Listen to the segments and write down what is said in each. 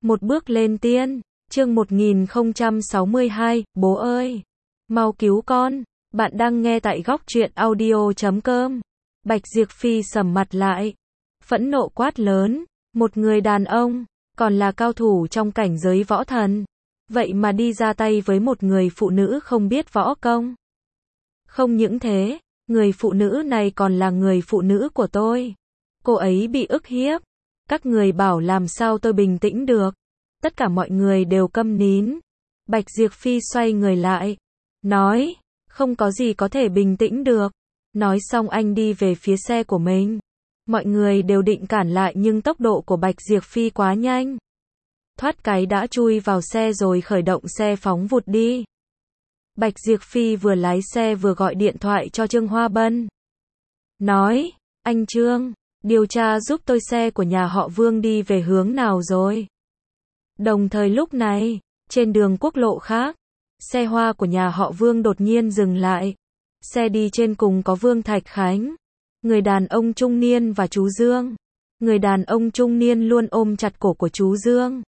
Một bước lên tiên, chương 1062, bố ơi, mau cứu con. Bạn đang nghe tại góc truyện audio.com. Bạch Diệp Phi sầm mặt lại, phẫn nộ quát lớn, một người đàn ông, còn là cao thủ trong cảnh giới võ thần, vậy mà đi ra tay với một người phụ nữ không biết võ công. Không những thế, người phụ nữ này còn là người phụ nữ của tôi. Cô ấy bị ức hiếp. Các người bảo làm sao tôi bình tĩnh được. Tất cả mọi người đều câm nín. Bạch Diệp Phi xoay người lại, nói, không có gì có thể bình tĩnh được. Nói xong anh đi về phía xe của mình. Mọi người đều định cản lại nhưng tốc độ của Bạch Diệp Phi quá nhanh. Thoát cái đã chui vào xe rồi khởi động xe phóng vụt đi. Bạch Diệp Phi vừa lái xe vừa gọi điện thoại cho Trương Hoa Bân. Nói, anh Trương, điều tra giúp tôi xe của nhà họ Vương đi về hướng nào rồi. Đồng thời lúc này, trên đường quốc lộ khác, xe hoa của nhà họ Vương đột nhiên dừng lại. Xe đi trên cùng có Vương Thạch Khánh, người đàn ông trung niên và chú Dương. Người đàn ông trung niên luôn ôm chặt cổ của chú Dương.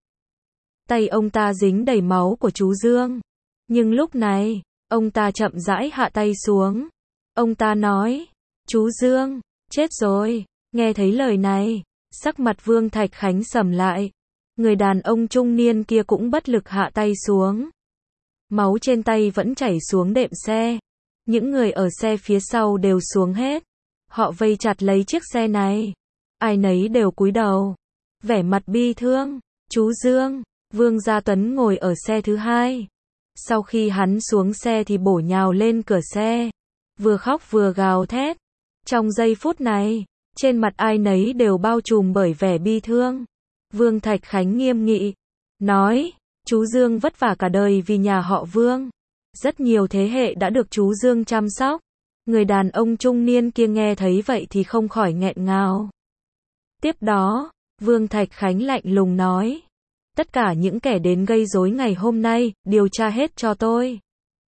Tay ông ta dính đầy máu của chú Dương. Nhưng lúc này, ông ta chậm rãi hạ tay xuống. Ông ta nói, chú Dương, chết rồi. Nghe thấy lời này, sắc mặt Vương Thạch Khánh sầm lại. Người đàn ông trung niên kia cũng bất lực hạ tay xuống. Máu trên tay vẫn chảy xuống đệm xe. Những người ở xe phía sau đều xuống hết. Họ vây chặt lấy chiếc xe này. Ai nấy đều cúi đầu, vẻ mặt bi thương. Chú Dương, Vương Gia Tuấn ngồi ở xe thứ hai. Sau khi hắn xuống xe thì bổ nhào lên cửa xe, vừa khóc vừa gào thét. Trong giây phút này, trên mặt ai nấy đều bao trùm bởi vẻ bi thương. Vương Thạch Khánh nghiêm nghị, nói, chú Dương vất vả cả đời vì nhà họ Vương. Rất nhiều thế hệ đã được chú Dương chăm sóc. Người đàn ông trung niên kia nghe thấy vậy thì không khỏi nghẹn ngào. Tiếp đó, Vương Thạch Khánh lạnh lùng nói, tất cả những kẻ đến gây rối ngày hôm nay, điều tra hết cho tôi.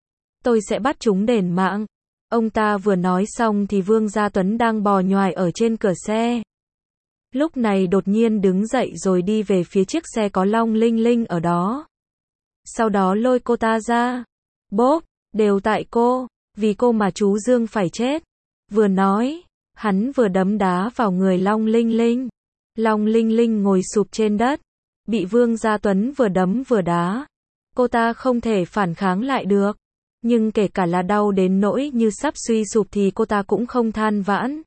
Tôi sẽ bắt chúng đền mạng. Ông ta vừa nói xong thì Vương Gia Tuấn đang bò nhoài ở trên cửa xe. Lúc này đột nhiên đứng dậy rồi đi về phía chiếc xe có Long Linh Linh ở đó. Sau đó lôi cô ta ra. Bốp, đều tại cô, vì cô mà chú Dương phải chết. Vừa nói, hắn vừa đấm đá vào người Long Linh Linh. Long Linh Linh ngồi sụp trên đất, bị Vương Gia Tuấn vừa đấm vừa đá. Cô ta không thể phản kháng lại được. Nhưng kể cả là đau đến nỗi như sắp suy sụp thì cô ta cũng không than vãn.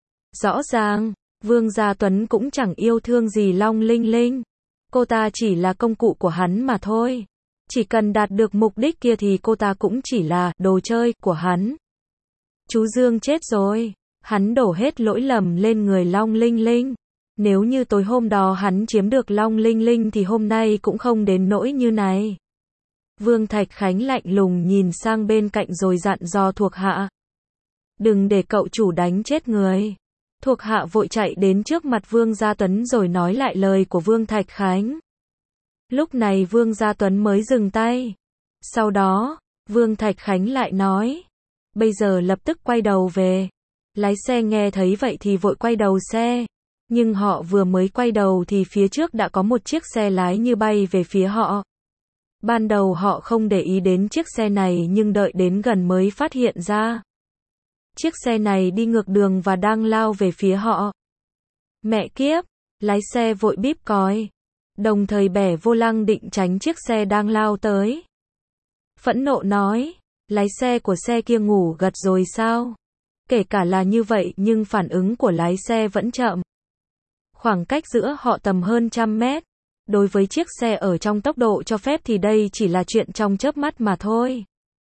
Rõ ràng, Vương Gia Tuấn cũng chẳng yêu thương gì Long Linh Linh. Cô ta chỉ là công cụ của hắn mà thôi. Chỉ cần đạt được mục đích kia thì cô ta cũng chỉ là đồ chơi của hắn. Chú Dương chết rồi. Hắn đổ hết lỗi lầm lên người Long Linh Linh. Nếu như tối hôm đó hắn chiếm được Long Linh Linh thì hôm nay cũng không đến nỗi như này. Vương Thạch Khánh lạnh lùng nhìn sang bên cạnh rồi dặn dò thuộc hạ. Đừng để cậu chủ đánh chết người. Thuộc hạ vội chạy đến trước mặt Vương Gia Tuấn rồi nói lại lời của Vương Thạch Khánh. Lúc này Vương Gia Tuấn mới dừng tay. Sau đó, Vương Thạch Khánh lại nói. Bây giờ lập tức quay đầu về. Lái xe nghe thấy vậy thì vội quay đầu xe. Nhưng họ vừa mới quay đầu thì phía trước đã có một chiếc xe lái như bay về phía họ. Ban đầu họ không để ý đến chiếc xe này nhưng đợi đến gần mới phát hiện ra. Chiếc xe này đi ngược đường và đang lao về phía họ. Mẹ kiếp, lái xe vội bíp còi. Đồng thời bẻ vô lăng định tránh chiếc xe đang lao tới. Phẫn nộ nói, lái xe của xe kia ngủ gật rồi sao? Kể cả là như vậy nhưng phản ứng của lái xe vẫn chậm. Khoảng cách giữa họ tầm hơn 100 mét. Đối với chiếc xe ở trong tốc độ cho phép thì đây chỉ là chuyện trong chớp mắt mà thôi.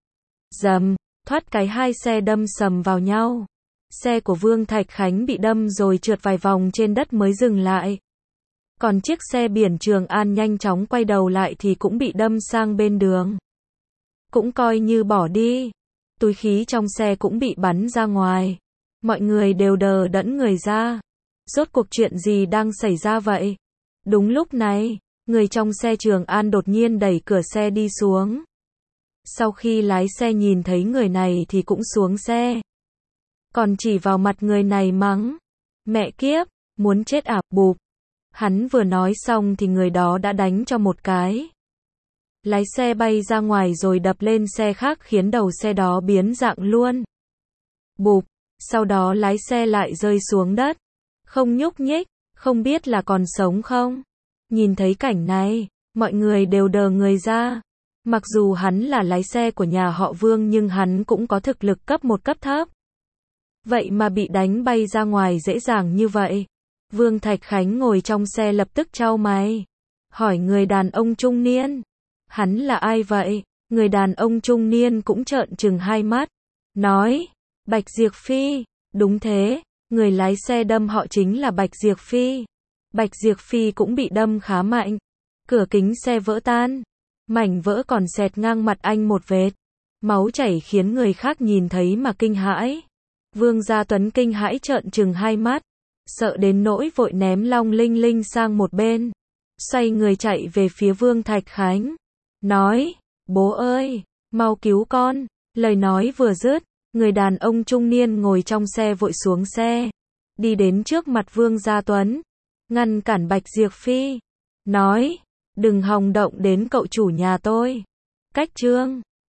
Rầm, thoát cái hai xe đâm sầm vào nhau. Xe của Vương Thạch Khánh bị đâm rồi trượt vài vòng trên đất mới dừng lại. Còn chiếc xe biển Trường An nhanh chóng quay đầu lại thì cũng bị đâm sang bên đường. Cũng coi như bỏ đi. Túi khí trong xe cũng bị bắn ra ngoài. Mọi người đều đờ đẫn người ra. Rốt cuộc chuyện gì đang xảy ra vậy? Đúng lúc này, người trong xe Trường An đột nhiên đẩy cửa xe đi xuống. Sau khi lái xe nhìn thấy người này thì cũng xuống xe. Còn chỉ vào mặt người này mắng. Mẹ kiếp, muốn chết à, bụp. Hắn vừa nói xong thì người đó đã đánh cho một cái. Lái xe bay ra ngoài rồi đập lên xe khác khiến đầu xe đó biến dạng luôn. Bụp, sau đó lái xe lại rơi xuống đất. Không nhúc nhích, không biết là còn sống không. Nhìn thấy cảnh này, mọi người đều đờ người ra. Mặc dù hắn là lái xe của nhà họ Vương nhưng hắn cũng có thực lực cấp 1 cấp thấp. Vậy mà bị đánh bay ra ngoài dễ dàng như vậy. Vương Thạch Khánh ngồi trong xe lập tức chau mày. Hỏi người đàn ông trung niên. Hắn là ai vậy? Người đàn ông trung niên cũng trợn trừng hai mắt. Nói, Bạch Diệp Phi. Đúng thế, người lái xe đâm họ chính là Bạch Diệp Phi. Bạch Diệp Phi cũng bị đâm khá mạnh. Cửa kính xe vỡ tan. Mảnh vỡ còn xẹt ngang mặt anh một vệt. Máu chảy khiến người khác nhìn thấy mà kinh hãi. Vương Gia Tuấn kinh hãi trợn trừng hai mắt. Sợ đến nỗi vội ném Long Linh Linh sang một bên. Xoay người chạy về phía Vương Thạch Khánh. Nói, bố ơi, mau cứu con. Lời nói vừa dứt, người đàn ông trung niên ngồi trong xe vội xuống xe. Đi đến trước mặt Vương Gia Tuấn. Ngăn cản Bạch Diệp Phi. Nói, đừng hòng động đến cậu chủ nhà tôi. Cách chương